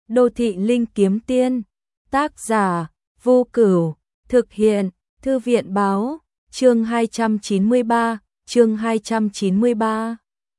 Đô thị linh kiếm tiên, tác giả, Vô Cửu, thực hiện, Thư viện báo, chương 293.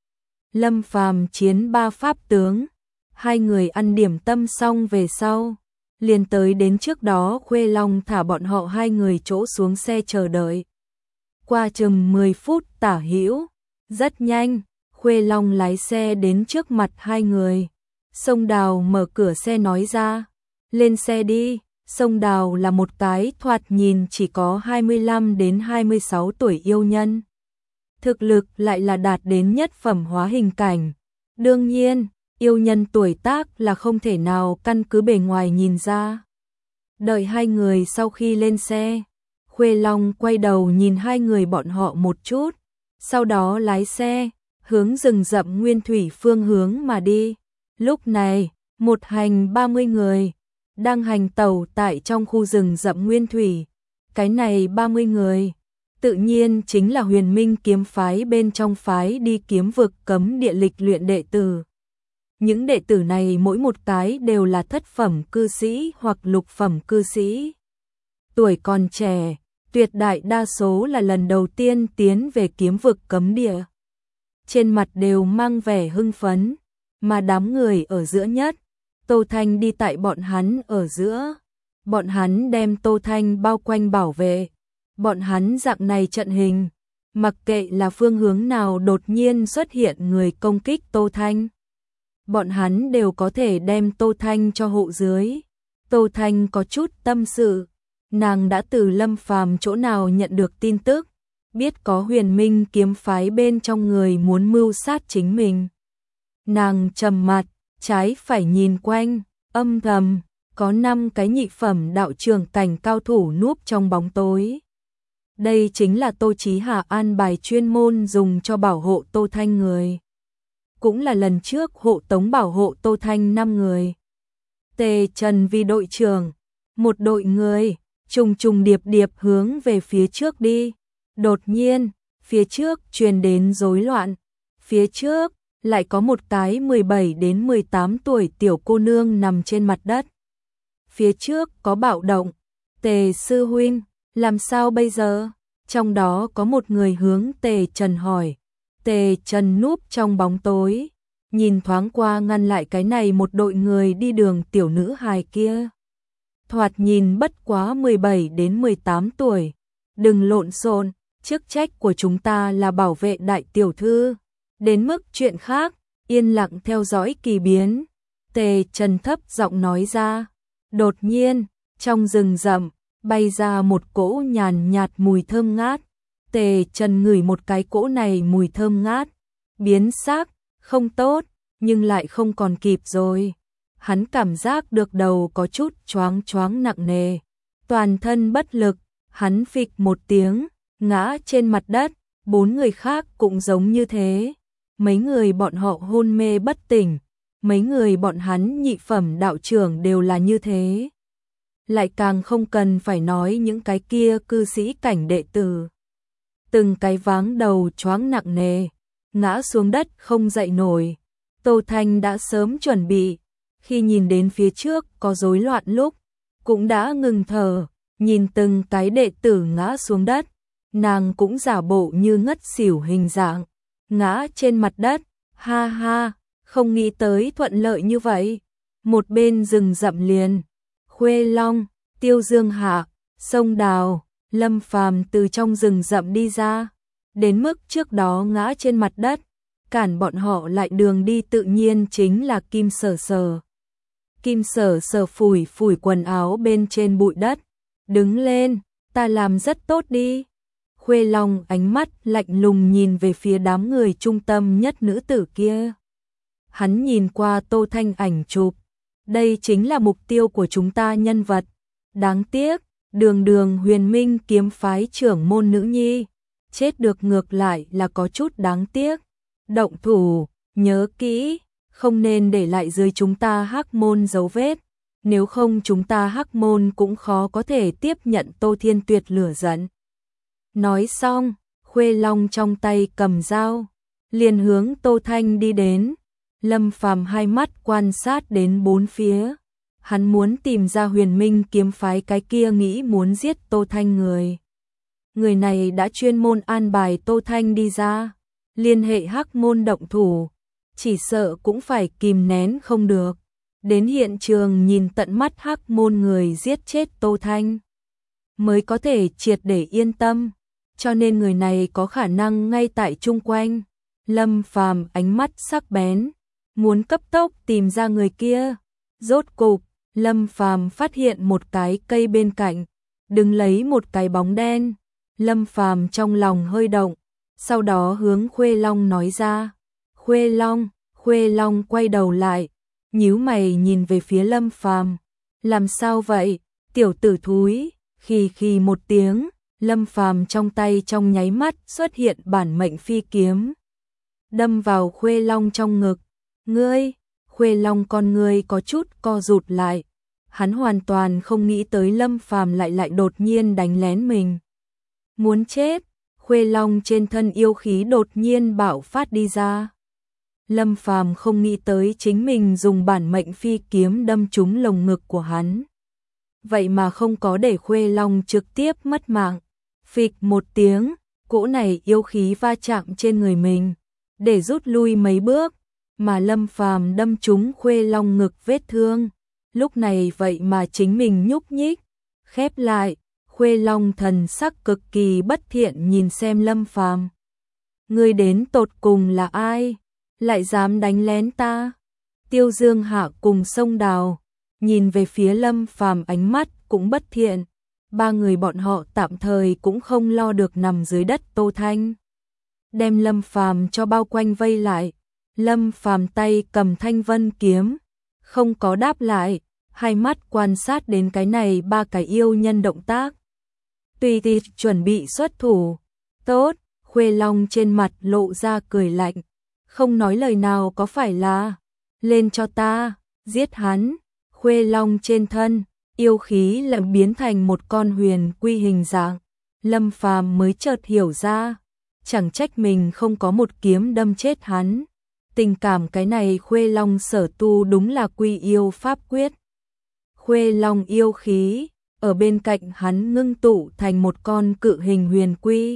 Lâm Phàm chiến ba pháp tướng, hai người ăn điểm tâm xong về sau, liền tới đến trước đó Khuê Long thả bọn họ hai người chỗ xuống xe chờ đợi. Qua chừng 10 phút tả hữu, rất nhanh, Khuê Long lái xe đến trước mặt hai người. Sông Đào mở cửa xe nói ra, lên xe đi. Sông Đào là một cái thoạt nhìn chỉ có 25 đến 26 tuổi yêu nhân. Thực lực lại là đạt đến nhất phẩm hóa hình cảnh. Đương nhiên, yêu nhân tuổi tác là không thể nào căn cứ bề ngoài nhìn ra. Đợi hai người sau khi lên xe, Khuê Long quay đầu nhìn hai người bọn họ một chút, sau đó lái xe, hướng rừng rậm nguyên thủy phương hướng mà đi. Lúc này, một hành 30 người đang hành tẩu tại trong khu rừng rậm nguyên thủy. Cái này 30 người, tự nhiên chính là Huyền Minh kiếm phái bên trong phái đi kiếm vực cấm địa lịch luyện đệ tử. Những đệ tử này mỗi một cái đều là thất phẩm cư sĩ hoặc lục phẩm cư sĩ. Tuổi còn trẻ, tuyệt đại đa số là lần đầu tiên tiến về kiếm vực cấm địa. Trên mặt đều mang vẻ hưng phấn, mà đám người ở giữa nhất, Tô Thanh đi tại bọn hắn ở giữa. Bọn hắn đem Tô Thanh bao quanh bảo vệ. Bọn hắn dạng này trận hình, mặc kệ là phương hướng nào đột nhiên xuất hiện người công kích Tô Thanh, bọn hắn đều có thể đem Tô Thanh cho hộ dưới. Tô Thanh có chút tâm sự, nàng đã từ Lâm Phàm chỗ nào nhận được tin tức, biết có Huyền Minh kiếm phái bên trong người muốn mưu sát chính mình. Nàng trầm mặt, trái phải nhìn quanh, âm thầm, có 5 cái nhị phẩm đạo trường cảnh cao thủ núp trong bóng tối. Đây chính là Tô Chí Hà an bài chuyên môn dùng cho bảo hộ Tô Thanh người. Cũng là lần trước hộ tống bảo hộ Tô Thanh 5 người. Tề Trần vì đội trưởng, một đội người, trùng trùng điệp điệp hướng về phía trước đi. Đột nhiên, phía trước truyền đến rối loạn. Phía trước, lại có một cái 17 đến 18 tuổi tiểu cô nương nằm trên mặt đất. Phía trước có bạo động. Tề sư huynh, làm sao bây giờ? Trong đó có một người hướng Tề Trần hỏi. Tề Trần núp trong bóng tối, nhìn thoáng qua ngăn lại cái này một đội người đi đường tiểu nữ hài kia. Thoạt nhìn bất quá 17 đến 18 tuổi. Đừng lộn xộn, chức trách của chúng ta là bảo vệ đại tiểu thư. Đến mức chuyện khác, yên lặng theo dõi kỳ biến. Tề Trần thấp giọng nói ra. Đột nhiên, trong rừng rậm, bay ra một cỗ nhàn nhạt mùi thơm ngát. Tề Trần ngửi một cái cỗ này mùi thơm ngát. Biến sắc, không tốt, nhưng lại không còn kịp rồi. Hắn cảm giác được đầu có chút choáng choáng nặng nề. Toàn thân bất lực, hắn phịch một tiếng, ngã trên mặt đất. 4 người khác cũng giống như thế. Mấy người bọn họ hôn mê bất tỉnh. Mấy người bọn hắn nhị phẩm đạo trưởng đều là như thế. Lại càng không cần phải nói những cái kia cư sĩ cảnh đệ tử. Từng cái váng đầu choáng nặng nề, ngã xuống đất không dậy nổi. Tô Thanh đã sớm chuẩn bị, khi nhìn đến phía trước có rối loạn lúc, cũng đã ngừng thở, nhìn từng cái đệ tử ngã xuống đất. Nàng cũng giả bộ như ngất xỉu hình dạng, ngã trên mặt đất, ha ha, không nghĩ tới thuận lợi như vậy. Một bên rừng rậm liền, Khuê Long, Tiêu Dương Hạ, Sông Đào, Lâm Phàm từ trong rừng rậm đi ra, đến mức trước đó ngã trên mặt đất, cản bọn họ lại đường đi tự nhiên chính là Kim Sở Sở. Kim Sở Sở phủi phủi quần áo bên trên bụi đất, đứng lên, ta làm rất tốt đi. Khuê Long ánh mắt lạnh lùng nhìn về phía đám người trung tâm nhất nữ tử kia. Hắn nhìn qua Tô Thanh ảnh chụp, đây chính là mục tiêu của chúng ta nhân vật. Đáng tiếc, đường Huyền Minh kiếm phái trưởng môn nữ nhi, chết được ngược lại là có chút đáng tiếc. Động thủ, nhớ kỹ, không nên để lại dưới chúng ta Hắc môn dấu vết, nếu không chúng ta Hắc môn cũng khó có thể tiếp nhận Tô Thiên Tuyệt lửa giận. Nói xong, Khuê Long trong tay cầm dao, liền hướng Tô Thanh đi đến. Lâm Phàm hai mắt quan sát đến bốn phía, Hắn muốn tìm ra Huyền Minh kiếm phái cái kia nghĩ muốn giết Tô Thanh người. Người này đã chuyên môn an bài Tô Thanh đi ra, liên hệ Hắc Môn động thủ, chỉ sợ cũng phải kìm nén không được. Đến hiện trường nhìn tận mắt Hắc Môn người giết chết Tô Thanh, mới có thể triệt để yên tâm, cho nên người này có khả năng ngay tại chung quanh. Lâm Phàm ánh mắt sắc bén, muốn cấp tốc tìm ra người kia. Rốt cục, Lâm Phàm phát hiện một cái cây bên cạnh, đứng lấy một cái bóng đen. Lâm Phàm trong lòng hơi động, sau đó hướng Khuê Long nói ra. Khuê Long quay đầu lại, nhíu mày nhìn về phía Lâm Phàm. Làm sao vậy, tiểu tử thúi? Khì một tiếng, Lâm Phàm trong tay trong nháy mắt xuất hiện bản mệnh phi kiếm, đâm vào Khuê Long trong ngực. Ngươi, Khuê Long con ngươi có chút co rụt lại. Hắn hoàn toàn không nghĩ tới Lâm Phàm lại đột nhiên đánh lén mình. Muốn chết, Khuê Long trên thân yêu khí đột nhiên bạo phát đi ra. Lâm Phàm không nghĩ tới chính mình dùng bản mệnh phi kiếm đâm trúng lồng ngực của hắn. Vậy mà không có để Khuê Long trực tiếp mất mạng. Phịch một tiếng, cỗ này yêu khí va chạm trên người mình, để rút lui mấy bước, mà Lâm Phàm đâm trúng Khuê Long ngực vết thương. Lúc này vậy mà chính mình nhúc nhích, khép lại. Khuê Long thần sắc cực kỳ bất thiện nhìn xem Lâm Phàm. Ngươi đến tột cùng là ai? Lại dám đánh lén ta? Tiêu Dương Hạ cùng Sông Đào nhìn về phía Lâm Phàm, ánh mắt cũng bất thiện. Ba người bọn họ tạm thời cũng không lo được nằm dưới đất Tô Thanh, đem Lâm Phàm cho bao quanh vây lại. Lâm Phàm tay cầm Thanh Vân kiếm, không có đáp lại, hai mắt quan sát đến cái này ba cái yêu nhân động tác. Tùy thì chuẩn bị xuất thủ. Tốt, Khuê Long trên mặt lộ ra cười lạnh, không nói lời nào. Có phải là lên cho ta, giết hắn. Khuê Long trên thân yêu khí lại biến thành một con huyền quy hình dạng. Lâm Phàm mới chợt hiểu ra, chẳng trách mình không có một kiếm đâm chết hắn. Tình cảm cái này Khuê Long sở tu đúng là quy yêu pháp quyết. Khuê Long yêu khí ở bên cạnh hắn ngưng tụ thành một con cự hình huyền quy,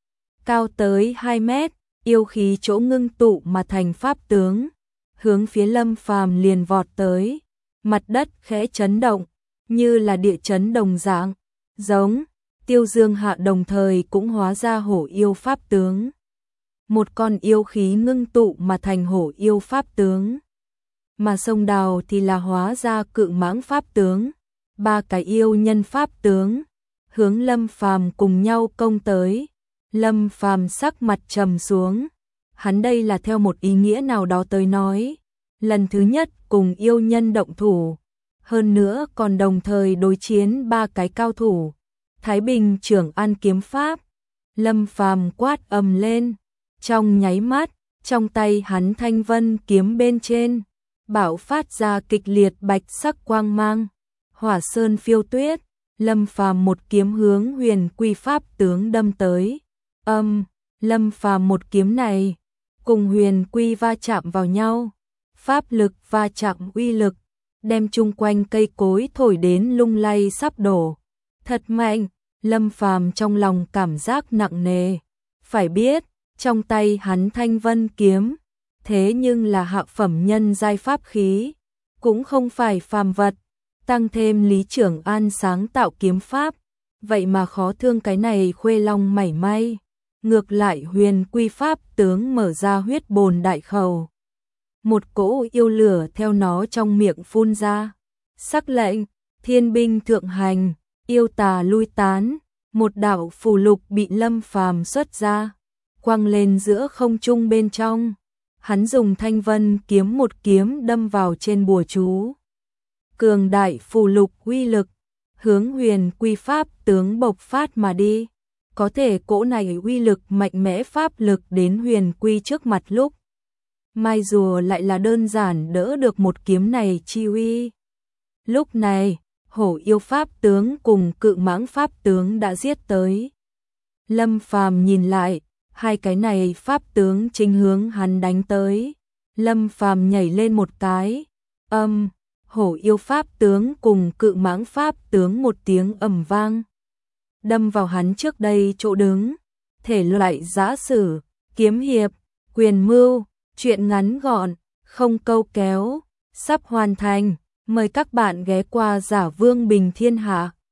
cao tới 2 mét, yêu khí chỗ ngưng tụ mà thành pháp tướng, hướng phía Lâm Phàm liền vọt tới. Mặt đất khẽ chấn động, như là địa chấn đồng dạng. Giống, Tiêu Dương Hạ đồng thời cũng hóa ra hổ yêu pháp tướng. Một con yêu khí ngưng tụ mà thành hổ yêu pháp tướng, mà Sông Đào thì là hóa ra cự mãng pháp tướng. Ba cái yêu nhân pháp tướng hướng Lâm Phàm cùng nhau công tới. Lâm Phàm sắc mặt trầm xuống, hắn đây là theo một ý nghĩa nào đó tới nói, lần thứ nhất cùng yêu nhân động thủ, hơn nữa còn đồng thời đối chiến ba cái cao thủ. Thái Bình Trưởng An kiếm pháp. Lâm Phàm quát ầm lên, trong nháy mắt, trong tay hắn Thanh Vân kiếm bên trên bạo phát ra kịch liệt bạch sắc quang mang, hỏa sơn phiêu tuyết. Lâm Phàm một kiếm hướng huyền quy pháp tướng đâm tới. Lâm Phàm một kiếm này cùng huyền quy va chạm vào nhau, pháp lực va chạm uy lực, đem chung quanh cây cối thổi đến lung lay sắp đổ. Thật mạnh, Lâm Phàm trong lòng cảm giác nặng nề. Phải biết, trong tay hắn Thanh Vân kiếm, thế nhưng là hạ phẩm nhân giai pháp khí, cũng không phải phàm vật. Tăng thêm Lý Trưởng An sáng tạo kiếm pháp, vậy mà khó thương cái này Khuê Long mảy may. Ngược lại huyền quy pháp tướng mở ra huyết bồn đại khẩu, một cỗ yêu lửa theo nó trong miệng phun ra. Sắc lệnh, thiên binh thượng hành, yêu tà lui tán. Một đạo phù lục bị Lâm Phàm xuất ra, quăng lên giữa không trung bên trong. Hắn dùng Thanh Vân kiếm một kiếm đâm vào trên bùa chú. Cường đại phù lục uy lực hướng huyền quy pháp tướng bộc phát mà đi. Có thể cỗ này uy lực mạnh mẽ pháp lực đến huyền quy trước mặt lúc mai rùa lại là đơn giản đỡ được một kiếm này chi uy. Lúc này, hổ yêu pháp tướng cùng cự mãng pháp tướng đã giết tới. Lâm Phàm nhìn lại, hai cái này pháp tướng chính hướng hắn đánh tới. Lâm Phàm nhảy lên một cái, Hổ yêu pháp tướng cùng Cự Mãng pháp tướng một tiếng ầm vang, đâm vào hắn trước đây chỗ đứng. Thể loại giã sử, kiếm hiệp, quyền mưu, truyện ngắn gọn, không câu kéo, sắp hoàn thành. Mời các bạn ghé qua Giả Vương Bình Thiên Hạ.